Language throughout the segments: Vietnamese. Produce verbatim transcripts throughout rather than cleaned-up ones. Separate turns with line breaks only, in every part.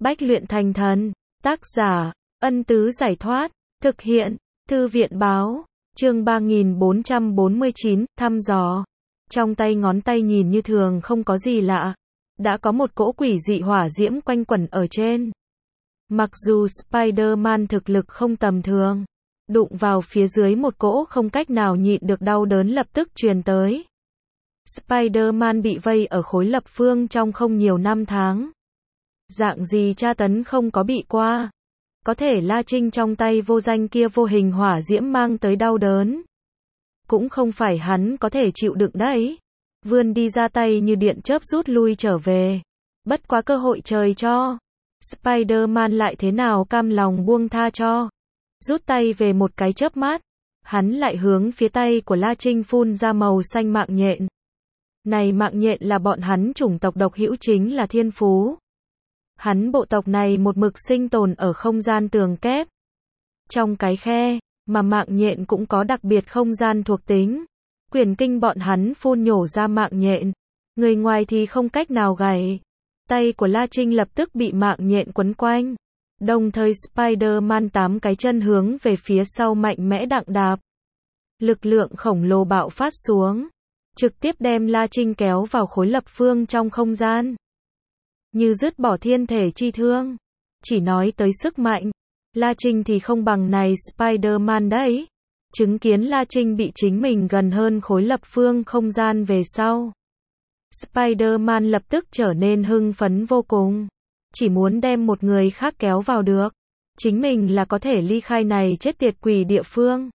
Bách luyện thành thần. Tác giả, Ân Tứ Giải Thoát. Thực hiện, Thư viện Báo. Chương ba nghìn bốn trăm bốn mươi chín, thăm dò. Trong tay ngón tay nhìn như thường không có gì lạ. Đã có một cỗ quỷ dị hỏa diễm quanh quẩn ở trên. Mặc dù Spider-Man thực lực không tầm thường, đụng vào phía dưới một cỗ không cách nào nhịn được đau đớn lập tức truyền tới. Spider-Man bị vây ở khối lập phương trong không nhiều năm tháng. Dạng gì tra tấn không có bị qua. Có thể La Trinh trong tay vô danh kia vô hình hỏa diễm mang tới đau đớn. Cũng không phải hắn có thể chịu đựng đấy. Vươn đi ra tay như điện chớp rút lui trở về. Bất quá cơ hội trời cho. Spider-Man lại thế nào cam lòng buông tha cho. Rút tay về một cái chớp mắt. Hắn lại hướng phía tay của La Trinh phun ra màu xanh mạng nhện. Này mạng nhện là bọn hắn chủng tộc độc hữu chính là thiên phú. Hắn bộ tộc này một mực sinh tồn ở không gian tường kép. Trong cái khe, mà mạng nhện cũng có đặc biệt không gian thuộc tính. Quyền kinh bọn hắn phun nhổ ra mạng nhện. Người ngoài thì không cách nào gảy. Tay của La Trinh lập tức bị mạng nhện quấn quanh. Đồng thời Spider-Man tám cái chân hướng về phía sau mạnh mẽ đặng đạp. Lực lượng khổng lồ bạo phát xuống. Trực tiếp đem La Trinh kéo vào khối lập phương trong không gian. Như dứt bỏ thiên thể chi thương. Chỉ nói tới sức mạnh. La Trinh thì không bằng này Spider-Man đấy. Chứng kiến La Trinh bị chính mình gần hơn khối lập phương không gian về sau. Spider-Man lập tức trở nên hưng phấn vô cùng. Chỉ muốn đem một người khác kéo vào được. Chính mình là có thể ly khai này chết tiệt quỷ địa phương.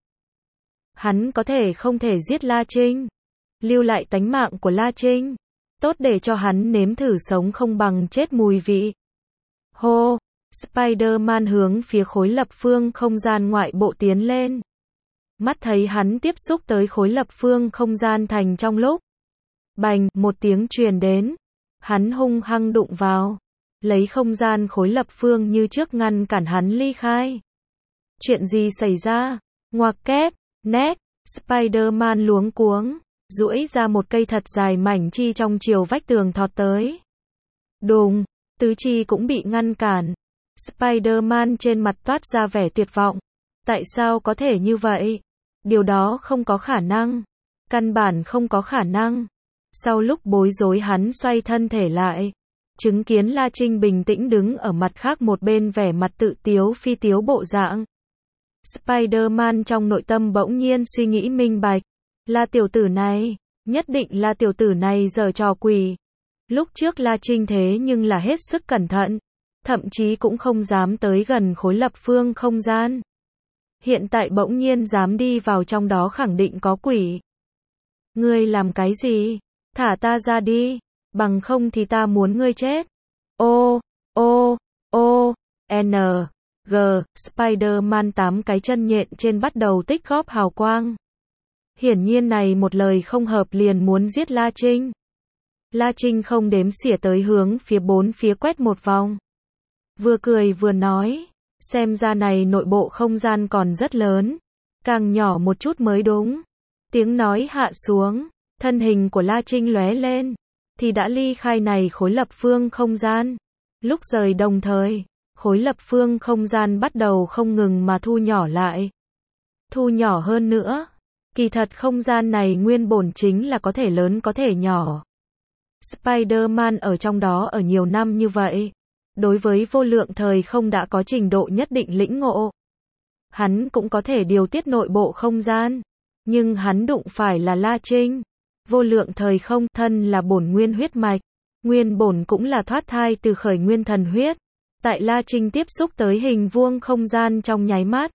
Hắn có thể không thể giết La Trinh. Lưu lại tánh mạng của La Trinh. Tốt để cho hắn nếm thử sống không bằng chết mùi vị. Hô! Spider-Man hướng phía khối lập phương không gian ngoại bộ tiến lên. Mắt thấy hắn tiếp xúc tới khối lập phương không gian thành trong lúc. Bành! Một tiếng truyền đến. Hắn hung hăng đụng vào. Lấy không gian khối lập phương như trước ngăn cản hắn ly khai. Chuyện gì xảy ra? Ngoặc kép! Nét! Spider-Man luống cuống. Duỗi ra một cây thật dài mảnh chi trong chiều vách tường thọt tới. Đùng, tứ chi cũng bị ngăn cản. Spider-Man trên mặt toát ra vẻ tuyệt vọng. Tại sao có thể như vậy? Điều đó không có khả năng. Căn bản không có khả năng. Sau lúc bối rối hắn xoay thân thể lại. Chứng kiến La Trinh bình tĩnh đứng ở mặt khác một bên vẻ mặt tự tiếu phi tiếu bộ dạng. Spider-Man trong nội tâm bỗng nhiên suy nghĩ minh bạch. Là tiểu tử này, nhất định là tiểu tử này giở trò quỷ. Lúc trước La Trinh thế nhưng là hết sức cẩn thận, thậm chí cũng không dám tới gần khối lập phương không gian. Hiện tại bỗng nhiên dám đi vào trong đó khẳng định có quỷ. Ngươi làm cái gì? Thả ta ra đi, bằng không thì ta muốn ngươi chết. Ô, ô, ô, N, G, Spider-Man tám cái chân nhện trên bắt đầu tích góp hào quang. Hiển nhiên này một lời không hợp liền muốn giết La Trinh. La Trinh không đếm xỉa tới hướng phía bốn phía quét một vòng. Vừa cười vừa nói, xem ra này nội bộ không gian còn rất lớn, càng nhỏ một chút mới đúng. Tiếng nói hạ xuống, thân hình của La Trinh lóe lên, thì đã ly khai này khối lập phương không gian. Lúc rời đồng thời, khối lập phương không gian bắt đầu không ngừng mà thu nhỏ lại. Thu nhỏ hơn nữa. Kỳ thật không gian này nguyên bổn chính là có thể lớn có thể nhỏ. Spider-Man ở trong đó ở nhiều năm như vậy. Đối với vô lượng thời không đã có trình độ nhất định lĩnh ngộ. Hắn cũng có thể điều tiết nội bộ không gian. Nhưng hắn đụng phải là La Trinh. Vô lượng thời không thân là bổn nguyên huyết mạch. Nguyên bổn cũng là thoát thai từ khởi nguyên thần huyết. Tại La Trinh tiếp xúc tới hình vuông không gian trong nháy mắt.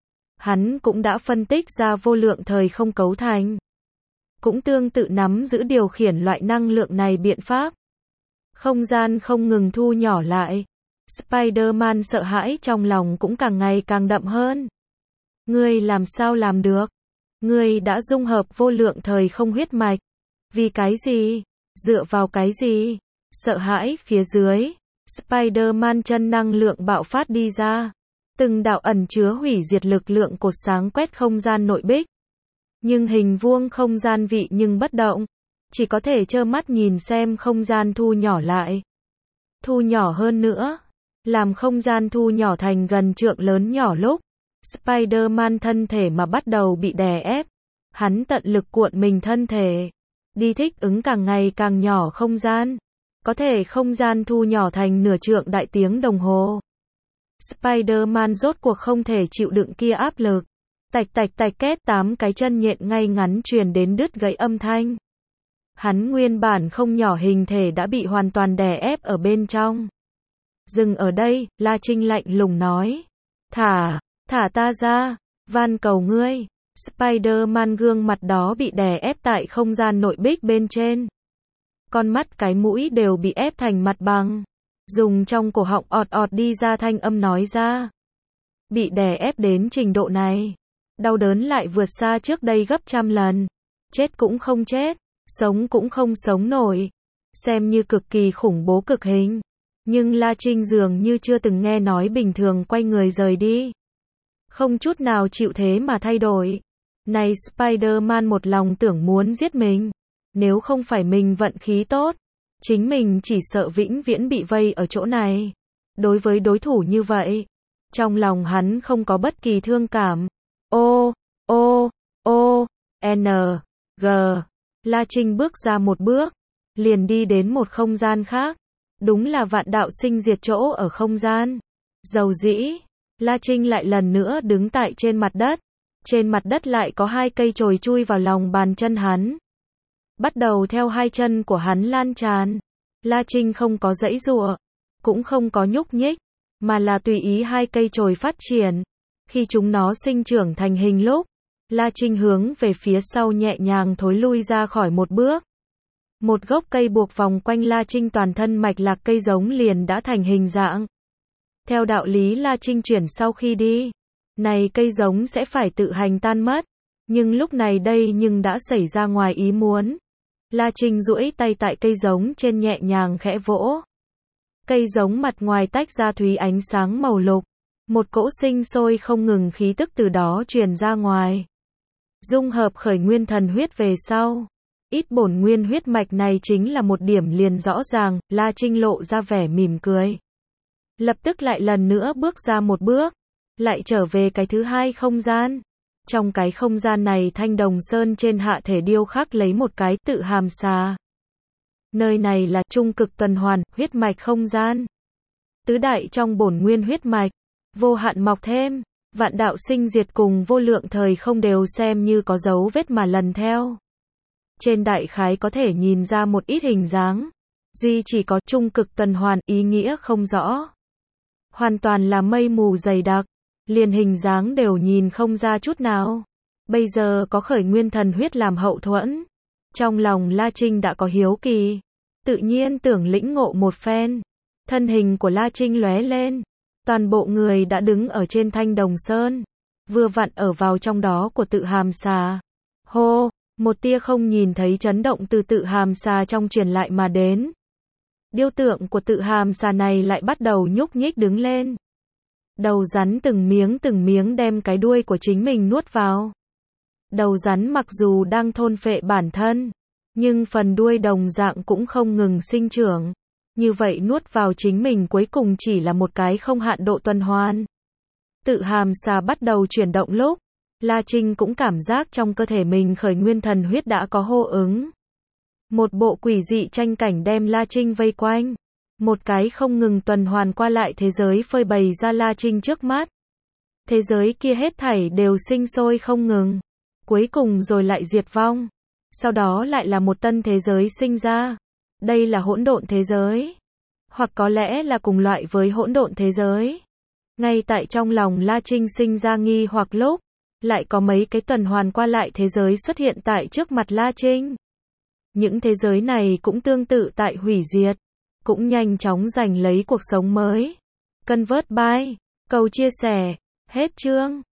Hắn cũng đã phân tích ra vô lượng thời không cấu thành. Cũng tương tự nắm giữ điều khiển loại năng lượng này biện pháp. Không gian không ngừng thu nhỏ lại. Spider-Man sợ hãi trong lòng cũng càng ngày càng đậm hơn. Ngươi làm sao làm được? Ngươi đã dung hợp vô lượng thời không huyết mạch. Vì cái gì? Dựa vào cái gì? Sợ hãi phía dưới. Spider-Man chân năng lượng bạo phát đi ra. Từng đạo ẩn chứa hủy diệt lực lượng cột sáng quét không gian nội bích. Nhưng hình vuông không gian vị nhưng bất động. Chỉ có thể trơ mắt nhìn xem không gian thu nhỏ lại. Thu nhỏ hơn nữa. làm không gian thu nhỏ thành gần trượng lớn nhỏ lúc Spider-Man thân thể mà bắt đầu bị đè ép. Hắn tận lực cuộn mình thân thể, đi thích ứng càng ngày càng nhỏ không gian. Có thể không gian thu nhỏ thành nửa trượng đại tiếng đồng hồ. Spider-Man rốt cuộc không thể chịu đựng kia áp lực. Tạch tạch tạch két tám cái chân nhện ngay ngắn truyền đến đứt gãy âm thanh. Hắn nguyên bản không nhỏ hình thể đã bị hoàn toàn đè ép ở bên trong. Dừng ở đây, La Trinh lạnh lùng nói. Thả, thả ta ra, van cầu ngươi. Spider-Man gương mặt đó bị đè ép tại không gian nội bích bên trên. Con mắt cái mũi đều bị ép thành mặt bằng. Dùng trong cổ họng ọt ọt đi ra thanh âm nói ra. Bị đè ép đến trình độ này. Đau đớn lại vượt xa trước đây gấp trăm lần. Chết cũng không chết, sống cũng không sống nổi. Xem như cực kỳ khủng bố cực hình. Nhưng La Trinh dường như chưa từng nghe nói bình thường quay người rời đi. Không chút nào chịu thế mà thay đổi. Này Spider-Man một lòng tưởng muốn giết mình. Nếu không phải mình vận khí tốt, chính mình chỉ sợ vĩnh viễn bị vây ở chỗ này. Đối với đối thủ như vậy, trong lòng hắn không có bất kỳ thương cảm. O, O, O, N, G. La Trinh bước ra một bước, liền đi đến một không gian khác. Đúng là vạn đạo sinh diệt chỗ ở không gian. Dầu dĩ, La Trinh lại lần nữa đứng tại trên mặt đất. Trên mặt đất lại có hai cây chồi chui vào lòng bàn chân hắn. Bắt đầu theo hai chân của hắn lan tràn. La Trinh không có giãy giụa, cũng không có nhúc nhích, mà là tùy ý hai cây chồi phát triển. Khi chúng nó sinh trưởng thành hình lúc, La Trinh hướng về phía sau nhẹ nhàng thối lui ra khỏi một bước. Một gốc cây buộc vòng quanh La Trinh toàn thân mạch lạc cây giống liền đã thành hình dạng. Theo đạo lý La Trinh chuyển sau khi đi, này cây giống sẽ phải tự hành tan mất. Nhưng lúc này đây nhưng đã xảy ra ngoài ý muốn. La Trinh duỗi tay tại cây giống trên nhẹ nhàng khẽ vỗ. Cây giống mặt ngoài tách ra thúy ánh sáng màu lục. Một cỗ sinh sôi không ngừng khí tức từ đó truyền ra ngoài. Dung hợp khởi nguyên thần huyết về sau. Ít bổn nguyên huyết mạch này chính là một điểm liền rõ ràng, La Trinh lộ ra vẻ mỉm cười. Lập tức lại lần nữa bước ra một bước. Lại trở về cái thứ hai không gian. Trong cái không gian này Thanh Đồng Sơn trên hạ thể điêu khắc lấy một cái tự hàm xà. Nơi này là trung cực tuần hoàn, huyết mạch không gian. Tứ đại trong bổn nguyên huyết mạch, vô hạn mọc thêm, vạn đạo sinh diệt cùng vô lượng thời không đều xem như có dấu vết mà lần theo. Trên đại khái có thể nhìn ra một ít hình dáng. Duy chỉ có trung cực tuần hoàn, ý nghĩa không rõ. Hoàn toàn là mây mù dày đặc. Liền hình dáng đều nhìn không ra chút nào. Bây giờ có khởi nguyên thần huyết làm hậu thuẫn. Trong lòng La Trinh đã có hiếu kỳ. Tự nhiên tưởng lĩnh ngộ một phen. Thân hình của La Trinh lóe lên. Toàn bộ người đã đứng ở trên Thanh Đồng Sơn. Vừa vặn ở vào trong đó của tự hàm xà. Hô, một tia không nhìn thấy chấn động từ tự hàm xà trong truyền lại mà đến. Điêu tượng của tự hàm xà này lại bắt đầu nhúc nhích đứng lên. Đầu rắn từng miếng từng miếng đem cái đuôi của chính mình nuốt vào. Đầu rắn mặc dù đang thôn phệ bản thân, nhưng phần đuôi đồng dạng cũng không ngừng sinh trưởng. Như vậy nuốt vào chính mình cuối cùng chỉ là một cái không hạn độ tuần hoàn. Tự hàm xà bắt đầu chuyển động lúc, La Trinh cũng cảm giác trong cơ thể mình khởi nguyên thần huyết đã có hô ứng. Một bộ quỷ dị tranh cảnh đem La Trinh vây quanh. Một cái không ngừng tuần hoàn qua lại thế giới phơi bày ra La Trinh trước mắt. Thế giới kia hết thảy đều sinh sôi không ngừng. Cuối cùng rồi lại diệt vong. Sau đó lại là một tân thế giới sinh ra. Đây là hỗn độn thế giới. Hoặc có lẽ là cùng loại với hỗn độn thế giới. Ngay tại trong lòng La Trinh sinh ra nghi hoặc lúc, lại có mấy cái tuần hoàn qua lại thế giới xuất hiện tại trước mặt La Trinh. Những thế giới này cũng tương tự tại hủy diệt. Cũng nhanh chóng giành lấy cuộc sống mới. Convert by. Cầu chia sẻ. Hết chương.